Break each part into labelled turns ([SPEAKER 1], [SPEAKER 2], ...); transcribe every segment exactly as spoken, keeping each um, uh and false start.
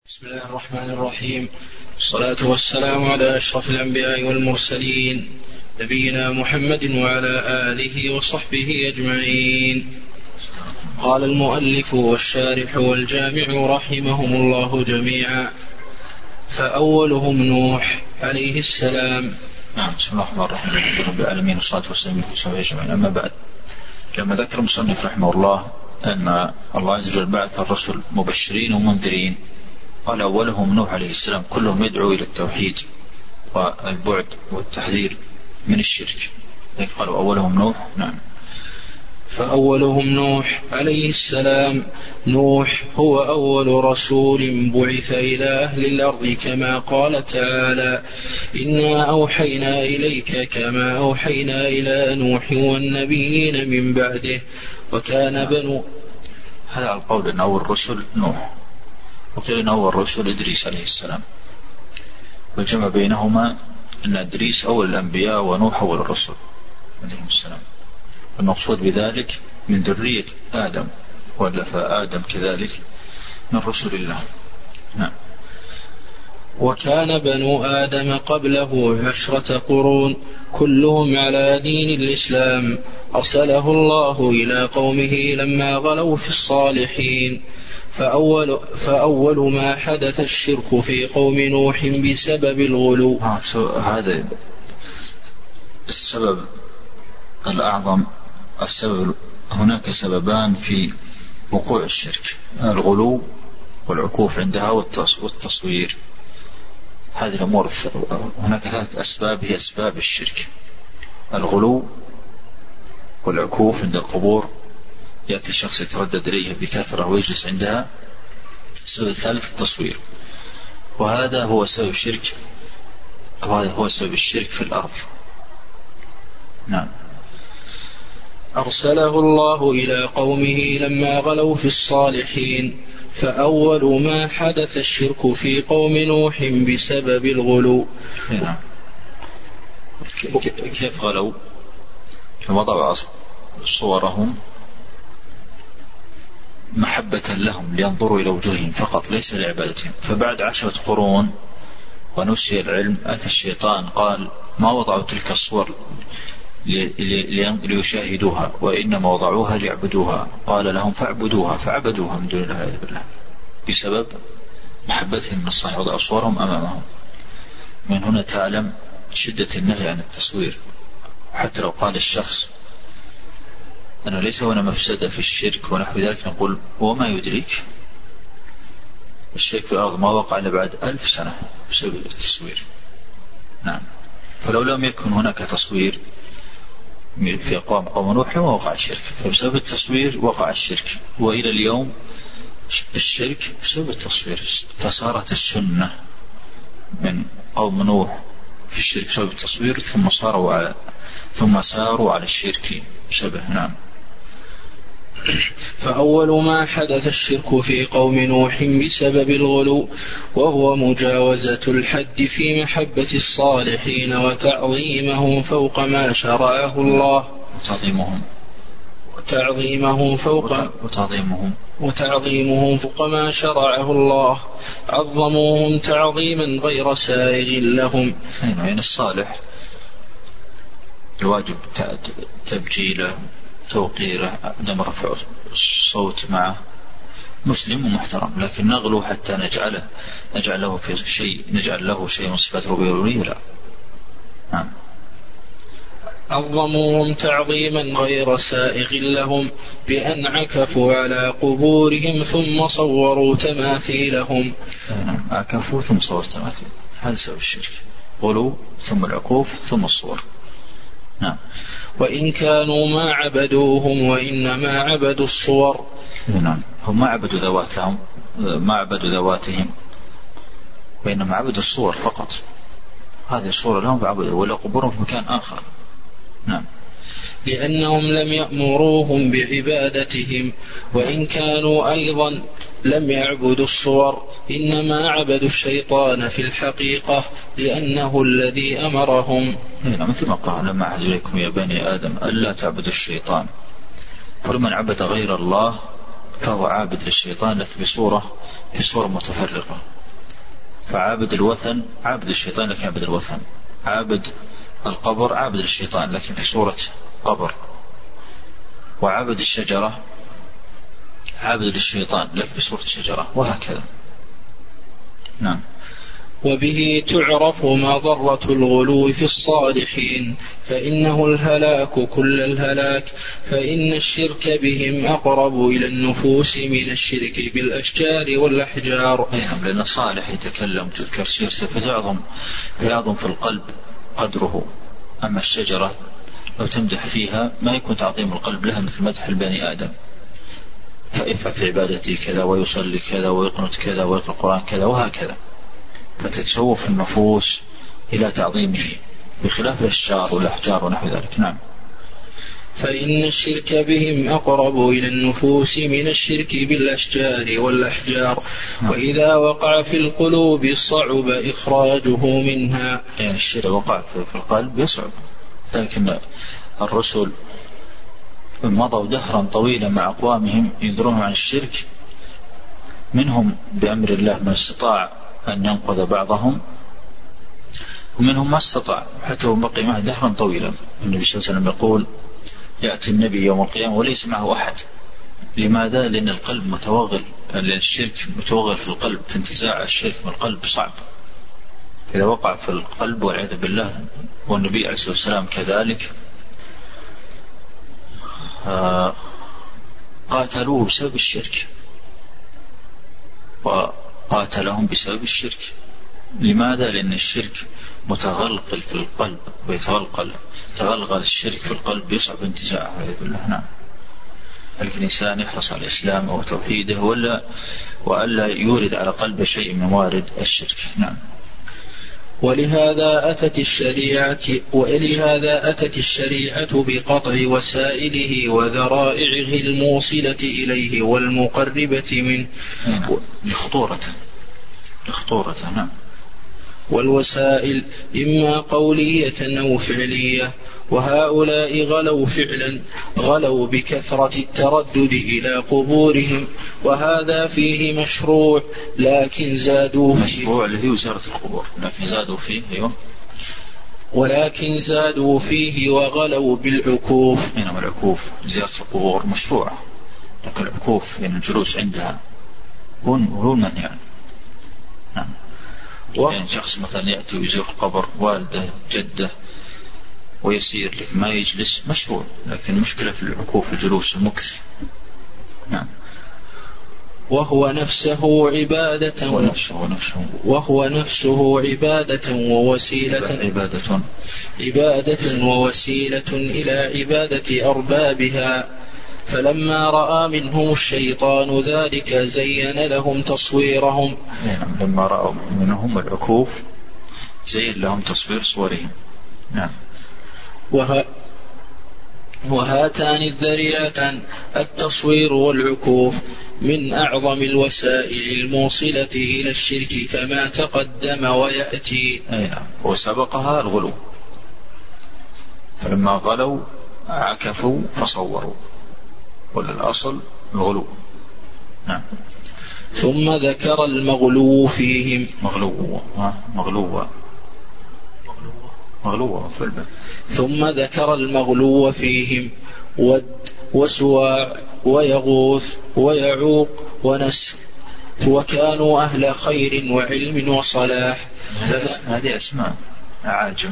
[SPEAKER 1] بسم الله الرحمن الرحيم. الصلاة والسلام على أشرف الأنبياء والمرسلين نبينا محمد وعلى آله وصحبه أجمعين. قال المؤلف والشارح والجامع رحمهم الله جميعا: فأولهم نوح عليه السلام.
[SPEAKER 2] بسم الله الرحمن الرحيم. الحمد لله رب العالمين والصلاة والسلام على رسول الله أجمعين. أما بعد، لما ذكر المصنف رحمه الله أن الله عز وجل بعث الرسل مبشرين ومنذرين، قال أولهم نوح عليه السلام، كلهم يدعو إلى التوحيد والبعد والتحذير من الشرك. قالوا أولهم نوح. نعم.
[SPEAKER 1] فأولهم نوح عليه السلام. نوح هو أول رسول بعث إلى أهل الأرض، كما قال تعالى: إنا أوحينا إليك كما أوحينا إلى نوح والنبيين من بعده وكان بنو.
[SPEAKER 2] هذا القول أن أول رسل نوح، وقيل أن أول رسل إدريس عليه السلام، والجمع بينهما أن إدريس أول الأنبياء ونوح أول الرسل عليهم السلام. المقصود بذلك من ذرية آدم، ولا فآدم كذلك من رسل الله. نعم.
[SPEAKER 1] وكان بنو آدم قبله عشرة قرون كلهم على دين الإسلام، أرسله الله إلى قومه لما غلوا في الصالحين. فأول, فأول ما حدث الشرك في قوم نوح بسبب الغلو.
[SPEAKER 2] هذا السبب الأعظم. السبب، هناك سببان في وقوع الشرك: الغلو والعكوف عندها والتصوير. هذه الأمور هناك ثلاث أسباب هي أسباب الشرك: الغلو والعكوف عند القبور، يأتي الشخص يتردد إليها بكثرة ويجلس عندها. السبب الثالث التصوير، وهذا هو سبب الشرك، وهذا هو سبب الشرك في الأرض. نعم.
[SPEAKER 1] أرسله الله إلى قومه لما غلوا في الصالحين. فأول ما حدث الشرك في قوم نوح بسبب الغلو.
[SPEAKER 2] نعم. كيف غلوا؟ وضعوا صورهم محبة لهم لينظروا إلى وجوههم فقط، ليس لعبادتهم. فبعد عشرة قرون ونسي العلم، أتى الشيطان قال: ما وضعوا تلك الصور ليشاهدوها، وإنما وضعوها ليعبدوها. قال لهم: فاعبدوها. فعبدوها من دون الله عز وجل بسبب محبتهم من الصالح، وضعوا صورهم أمامهم. من هنا تعلم شدة النهي عن التصوير. حتى لو قال الشخص أنه ليس هنا مفسدة في الشرك ونحو ذلك، نقول: وما يدريك؟ الشرك في الأرض ما وقع إلا بعد ألف سنة بسبب التصوير. نعم. فلو لم يكن هناك تصوير في أقوام قوم نوح ما وقع الشرك، فبسبب التصوير وقع الشرك، وإلى اليوم الشرك بسبب التصوير. فصارت السنة من قوم نوح في الشرك بسبب التصوير، ثم صاروا على ثم ساروا على الشرك بسببه. نعم.
[SPEAKER 1] فأول ما حدث الشرك في قوم نوح بسبب الغلو، وهو مجاوزة الحد في محبة الصالحين وتعظيمهم فوق ما شرعه الله.
[SPEAKER 2] وتعظيمهم
[SPEAKER 1] وتعظيمهم فوق
[SPEAKER 2] وتعظيمهم
[SPEAKER 1] وتعظيمهم فوق ما شرعه الله. عظموهم تعظيما غير سائغ لهم.
[SPEAKER 2] يعني الصالح الواجب تبجيله، توقيره، عدم رفع الصوت معه، مسلم ومحترم. لكن نغلو حتى نجعله نجعل له في شيء نجعل له شيء من صفات الربوبية، لا. نعم.
[SPEAKER 1] عظموهم تعظيما غير سائغ لهم بأن عكفوا على قبورهم ثم صوروا تماثيلهم.
[SPEAKER 2] نعم. عكفوا ثم صوروا تماثيل، هذا سبب الشرك: غلو ثم العكوف ثم الصور. نعم.
[SPEAKER 1] وإن كانوا ما عبدوهم وإنما عبدوا الصور.
[SPEAKER 2] نعم. هم ما عبدوا ذواتهم ما عبدوا ذواتهم وإنما عبدوا الصور فقط. هذه الصورة لهم فعبدوا، ولا قبورهم في مكان آخر. نعم.
[SPEAKER 1] لأنهم لم يأمروهم بعبادتهم، وإن كانوا أيضا لم يعبدوا الصور، إنما عبدوا الشيطان في الحقيقة، لأنه الذي أمرهم.
[SPEAKER 2] نعم. مثل ما قال: لما عهد إليكم يا بني آدم ألا تعبدوا الشيطان. فلمن عبد غير الله فهو عابد للشيطان، لك بصورة في صور متفرقة. فعابد الوثن عابد الشيطان لكن عابد الوثن، عابد القبر عابد الشيطان لكن في صورة قبر، وعابد الشجرة عابد للشيطان لكن في صورة شجرة، وهكذا. نعم.
[SPEAKER 1] وبه تعرف مضرة الغلو في الصالحين، فإنه الهلاك كل الهلاك، فإن الشرك بهم أقرب إلى النفوس من الشرك بالأشجار والأحجار.
[SPEAKER 2] نعم، لأن الصالح يتكلم تذكر سيرته فتعظم فيعظم في القلب قدره. أما الشجرة لو تمدح فيها ما يكون تعظيم القلب لها مثل مدح البني آدم، فإفعل في عبادتي كذا ويصلي كذا ويقنط كذا ويقرأ القرآن كذا وهكذا، فتتشوف النفوس إلى تعظيمه بخلاف الأشجار والأحجار ونحو ذلك. نعم.
[SPEAKER 1] فإن الشرك بهم أقرب إلى النفوس من الشرك بالأشجار والأحجار. نعم. وإذا وقع في القلوب صعب إخراجه منها.
[SPEAKER 2] يعني الشرك وقع في القلب يصعب، لكن الرسل مضوا دهرا طويلا مع أقوامهم ينذرونهم عن الشرك، منهم بأمر الله من استطاع أن ينقذ بعضهم ومنهم ما استطاع، حتى بقي معه دهرا طويلا. النبي صلى الله عليه وسلم يقول يأتي النبي يوم القيامة وليس معه أحد. لماذا؟ لأن القلب متوغل، لأن الشرك متوغل في القلب، في انتزاع الشرك من القلب صعب. إذا وقع في القلب والعياذ بالله، والنبي عليه الصلاة والسلام كذلك قاتلوه بسبب الشرك وقاتلهم بسبب الشرك. لماذا؟ لأن الشرك متغلغل في القلب، ويتغلغل تغلغل الشرك في القلب يصعب انتزاعه والعياذ بالله. نعم. الإنسان يحرص على الإسلام وتوحيده ولا وألا يورد على قلبه شيء من موارد الشرك. نعم.
[SPEAKER 1] ولهذا أتت الشريعة ولهذا أتت الشريعة بقطع وسائله وذرائعه الموصلة إليه والمقربة منه.
[SPEAKER 2] نعم. لخطورته لخطورته. نعم.
[SPEAKER 1] والوسائل إما قولية أو فعلية، وهؤلاء غلوا فعلا، غلوا بكثرة التردد إلى قبورهم، وهذا فيه مشروع لكن زادوا فيه
[SPEAKER 2] مشروع اللي هي زيارة القبور، لكن زادوا فيه أيوه
[SPEAKER 1] ولكن زادوا فيه وغلوا بالعكوف.
[SPEAKER 2] إنما العكوف زيارة القبور مشروعة، لكن العكوف يعني الجلوس عندها هو المنهي يعني. نعم. و... يعني شخص مثلا يأتي ويزور قبر والده جده ويسير لك ما يجلس مشروع، لكن المشكلة في العكوف الجلوس المكث. نعم.
[SPEAKER 1] وهو نفسه عبادة
[SPEAKER 2] ونفسه نفسه
[SPEAKER 1] وهو نفسه عبادة ووسيلة
[SPEAKER 2] عبادة
[SPEAKER 1] عبادة ووسيلة إلى عبادة أربابها. فلما رأى منهم الشيطان ذلك زين لهم تصويرهم.
[SPEAKER 2] نعم. لما رأوا منهم العكوف زين لهم تصوير صورهم. نعم.
[SPEAKER 1] وه... وهاتان الذريعتان التصوير والعكوف من أعظم الوسائل الموصلة إلى الشرك كما تقدم ويأتي.
[SPEAKER 2] أي نعم. وسبقها الغلو، فلما غلوا عكفوا فصوروا، والأصل الغلو. نعم.
[SPEAKER 1] ثم ذكر المغلو فيهم.
[SPEAKER 2] مغلو مغلو مغلو
[SPEAKER 1] ثم ذكر المغلو فيهم ود وسواع ويغوث ويعوق ونسر، وكانوا أهل خير وعلم وصلاح.
[SPEAKER 2] هذه أسماء أعاجم،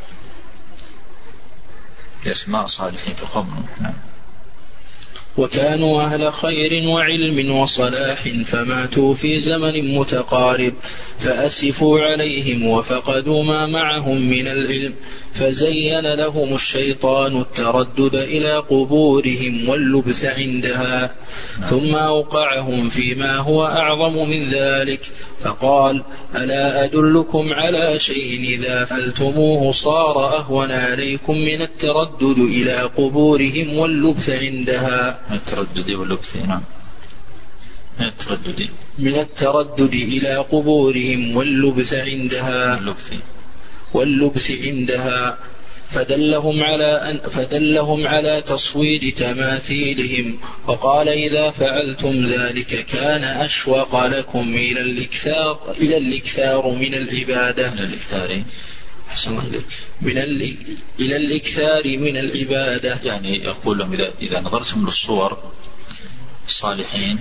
[SPEAKER 2] أسماء صالحين في قوم. نعم.
[SPEAKER 1] وكانوا أهل خير وعلم وصلاح فماتوا في زمن متقارب، فأسفوا عليهم وفقدوا ما معهم من العلم، فزين لهم الشيطان التردد إلى قبورهم واللبث عندها، ثم أوقعهم فيما هو أعظم من ذلك، فقال: ألا أدلكم على شيء إذا فعلتموه صار أهون عليكم من التردد إلى قبورهم واللبث عندها.
[SPEAKER 2] من التردد واللبث. نعم. من التردد
[SPEAKER 1] من التردد إلى قبورهم واللبث عندها
[SPEAKER 2] واللبث
[SPEAKER 1] واللبث عندها فدلهم على أن فدلهم على تصوير تماثيلهم، وقال إذا فعلتم ذلك كان أشوق لكم إلى الإكثار إلى الإكثار من العبادة
[SPEAKER 2] من الإكثار
[SPEAKER 1] من ال... إلى الإكثار من العبادة.
[SPEAKER 2] يعني يقول لهم إذا, إذا نظرتم للصور الصالحين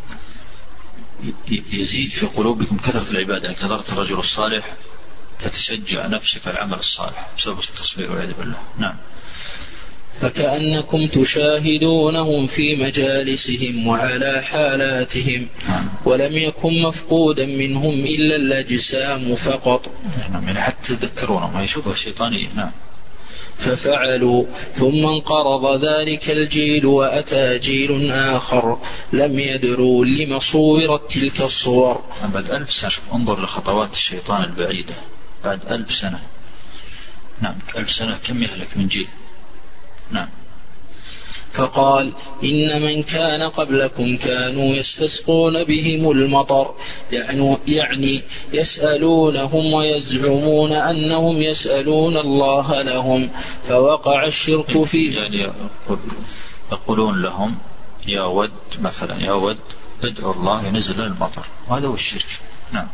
[SPEAKER 2] يزيد في قلوبكم كثرة العبادة. إذا نظرت الرجل الصالح فتشجع نفسك العمل الصالح بسبب التصوير والعياذ بالله. نعم.
[SPEAKER 1] فكأنكم تشاهدونهم في مجالسهم وعلى حالاتهم، ولم يكن مفقودا منهم إلا الأجسام فقط.
[SPEAKER 2] نعم، يعني حتى تذكرونهم، هي شبهة شيطانية. نعم.
[SPEAKER 1] ففعلوا، ثم انقرض ذلك الجيل وأتى جيل آخر لم يدروا لما صورت تلك الصور.
[SPEAKER 2] بعد ألف سنة انظر لخطوات الشيطان البعيدة، بعد ألف سنة. نعم، ألف سنة كم يهلك من جيل. نعم.
[SPEAKER 1] فقال إن من كان قبلكم كانوا يستسقون بهم المطر، يعني يسألونهم ويزعمون أنهم يسألون الله لهم، فوقع الشرك في
[SPEAKER 2] يعني يقولون لهم يا ود مثلا، يا ود ادعوا الله ينزل المطر، وهذا هو الشرك. نعم.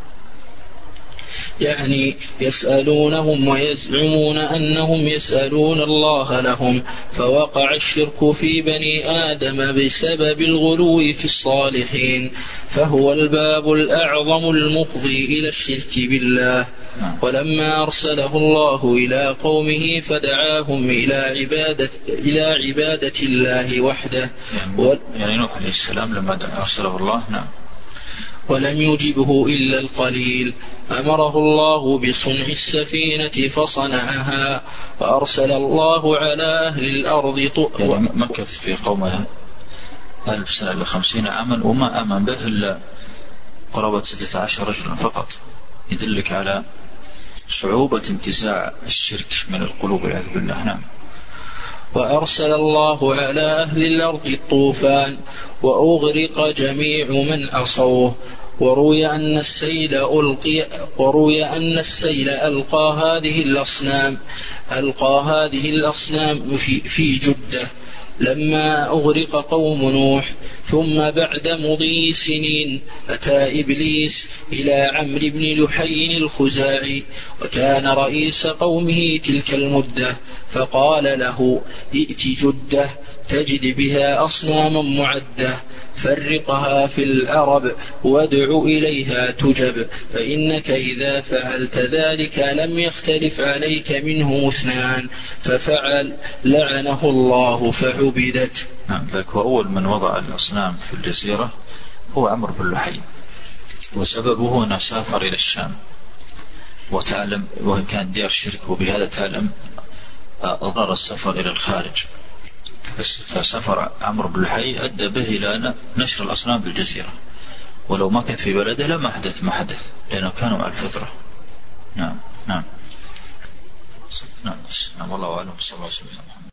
[SPEAKER 1] يعني يسألونهم ويزعمون أنهم يسألون الله لهم، فوقع الشرك في بني آدم بسبب الغلو في الصالحين، فهو الباب الأعظم المفضي إلى الشرك بالله. ولما أرسله الله إلى قومه فدعاهم إلى عبادة, إلى عبادة الله وحده.
[SPEAKER 2] يعني نوح عليه السلام لما أرسله الله نعم
[SPEAKER 1] ولم يجبه إلا القليل، أمره الله بصنع السفينة فصنعها، وأرسل الله على أهل الأرض طؤ
[SPEAKER 2] يعني مكث في قومه ألف سنة إلى خمسين عاما وما آمن به إلا قرابة ستة عشر رجلا فقط، يدلك على صعوبة انتزاع الشرك من القلوب والعياذ بالله. نعم.
[SPEAKER 1] وأرسل الله على أهل الأرض الطوفان وأغرق جميع من عصوه، وروي أن السيل ألقي وروي أن السيل ألقى هذه الأصنام ألقى هذه الأصنام في, في جدة لما أغرق قوم نوح. ثم بعد مضي سنين أتى إبليس إلى عمرو بن لحي الخزاعي، وكان رئيس قومه تلك المدة، فقال له ائت جدة تجد بها أصناما معدة، فرقها في العرب وادع إليها تجب، فإنك إذا فعلت ذلك لم يختلف عليك منه اثنان، ففعل لعنه الله فعبدت.
[SPEAKER 2] نعم. ذلك هو أول من وضع الأصنام في الجزيرة هو عمرو بن لحي، وسببه أنه سافر إلى الشام وتعلم، وإن كان ديار شرك، وبهذا تعلم أضرار السفر إلى الخارج، فسفر عمرو بن لحي أدى به إلى نشر الأصنام بالجزيرة، ولو ما كانت في بلده لما حدث ما حدث، لأنه كانوا على الفطرة. نعم. نعم. نعم. نعم. والله أعلم. صلى الله عليه وسلم.